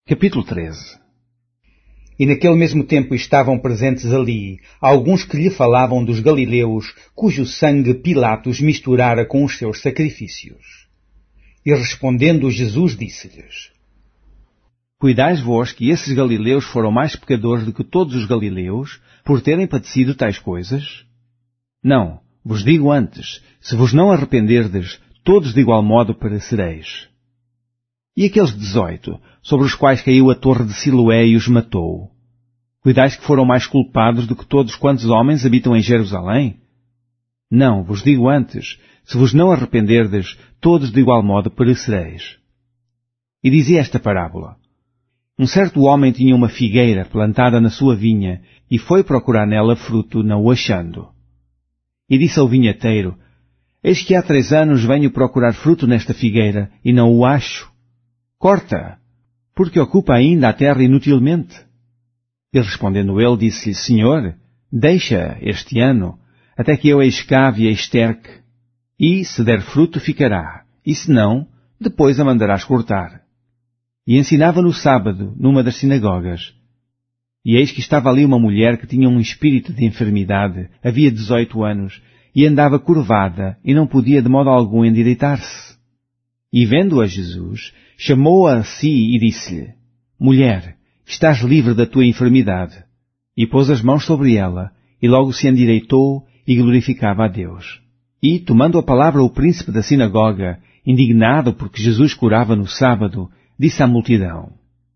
Capítulo 13. E naquele mesmo tempo estavam presentes ali alguns que lhe falavam dos galileus, cujo sangue Pilatos misturara com os seus sacrifícios. E respondendo Jesus disse-lhes: Cuidais vós que esses galileus foram mais pecadores do que todos os galileus, por terem padecido tais coisas? Não, vos digo antes, se vos não arrependerdes, todos de igual modo perecereis. E aqueles 18, sobre os quais caiu a torre de Siloé e os matou? Cuidais que foram mais culpados do que todos quantos homens habitam em Jerusalém? Não, vos digo antes, se vos não arrependerdes, todos de igual modo perecereis. E dizia esta parábola: Um certo homem tinha uma figueira plantada na sua vinha, e foi procurar nela fruto, não o achando. E disse ao vinhateiro: Eis que há 3 anos venho procurar fruto nesta figueira, e não o acho. Corta, porque ocupa ainda a terra inutilmente. E respondendo ele, disse-lhe: Senhor, deixa este ano, até que eu a escave e a esterque, e, se der fruto, ficará, e se não, depois a mandarás cortar. E ensinava no sábado, numa das sinagogas. E eis que estava ali uma mulher que tinha um espírito de enfermidade, havia 18 anos, e andava curvada, e não podia de modo algum endireitar-se. E vendo-a Jesus, chamou-a a si e disse-lhe: Mulher, estás livre da tua enfermidade. E pôs as mãos sobre ela, e logo se endireitou e glorificava a Deus. E, tomando a palavra o príncipe da sinagoga, indignado porque Jesus curava no sábado, disse à multidão: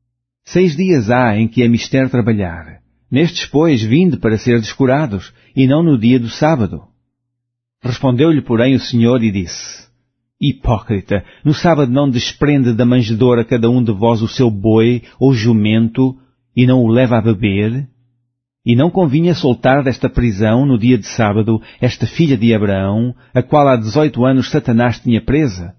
6 dias há em que é mister trabalhar. Nestes, pois, vinde para serdes curados, e não no dia do sábado. Respondeu-lhe, porém, o Senhor e disse: Hipócrita, no sábado não desprende da manjedoura cada um de vós o seu boi ou jumento, e não o leva a beber? E não convinha soltar desta prisão, no dia de sábado, esta filha de Abraão, a qual há 18 anos Satanás tinha presa?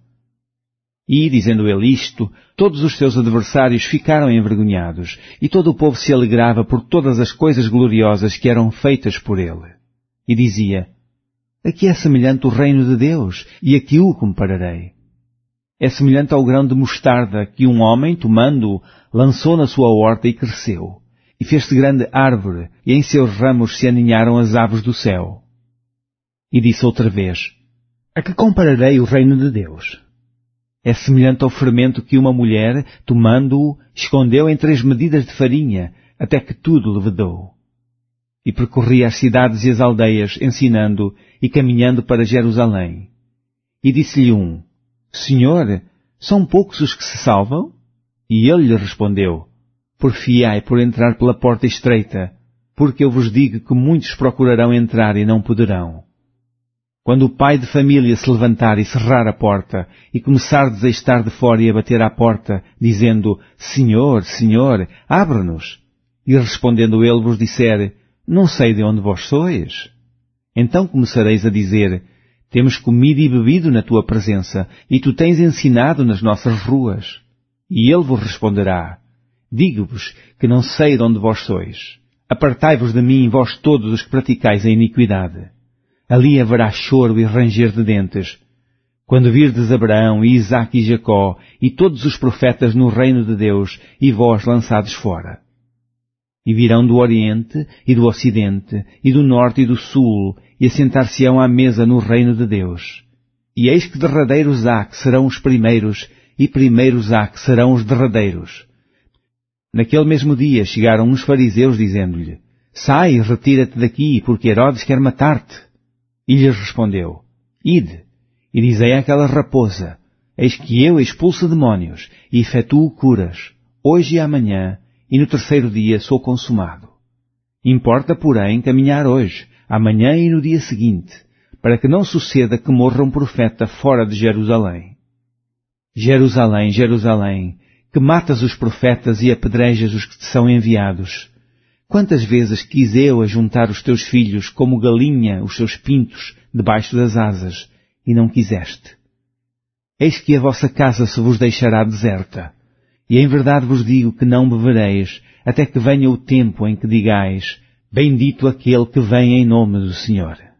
E, dizendo ele isto, todos os seus adversários ficaram envergonhados, e todo o povo se alegrava por todas as coisas gloriosas que eram feitas por ele. E dizia: A que é semelhante o reino de Deus, e a que o compararei? É semelhante ao grão de mostarda que um homem, tomando-o, lançou na sua horta e cresceu, e fez-se grande árvore, e em seus ramos se aninharam as aves do céu. E disse outra vez: A que compararei o reino de Deus? É semelhante ao fermento que uma mulher, tomando-o, escondeu em 3 medidas de farinha, até que tudo levedou. E percorria as cidades e as aldeias, ensinando e caminhando para Jerusalém. E disse-lhe um: Senhor, são poucos os que se salvam? E ele lhe respondeu: Porfiai por entrar pela porta estreita, porque eu vos digo que muitos procurarão entrar e não poderão. Quando o pai de família se levantar e cerrar a porta, e começardes a estar de fora e a bater à porta, dizendo: Senhor, Senhor, abre-nos. E respondendo ele vos disser: Não sei de onde vós sois. Então começareis a dizer: Temos comido e bebido na tua presença, e tu tens ensinado nas nossas ruas. E ele vos responderá: Digo-vos que não sei de onde vós sois. Apartai-vos de mim, vós todos os que praticais a iniquidade. Ali haverá choro e ranger de dentes, quando virdes Abraão e Isaque e Jacó e todos os profetas no reino de Deus, e vós lançados fora. E virão do Oriente e do Ocidente e do Norte e do Sul, e assentar-se-ão à mesa no reino de Deus. E eis que derradeiros há que serão os primeiros, e primeiros há que serão os derradeiros. Naquele mesmo dia chegaram uns fariseus dizendo-lhe: Sai e retira-te daqui, porque Herodes quer matar-te. E lhes respondeu: Ide, e dizei àquela raposa: Eis que eu expulso demónios, e efetuo curas, hoje e amanhã, e no 3º dia sou consumado. Importa, porém, caminhar hoje, amanhã e no dia seguinte, para que não suceda que morra um profeta fora de Jerusalém. Jerusalém, Jerusalém, que matas os profetas e apedrejas os que te são enviados. Quantas vezes quis eu ajuntar os teus filhos como galinha os seus pintos debaixo das asas, e não quiseste. Eis que a vossa casa se vos deixará deserta, e em verdade vos digo que não bebereis, até que venha o tempo em que digais: Bendito aquele que vem em nome do Senhor.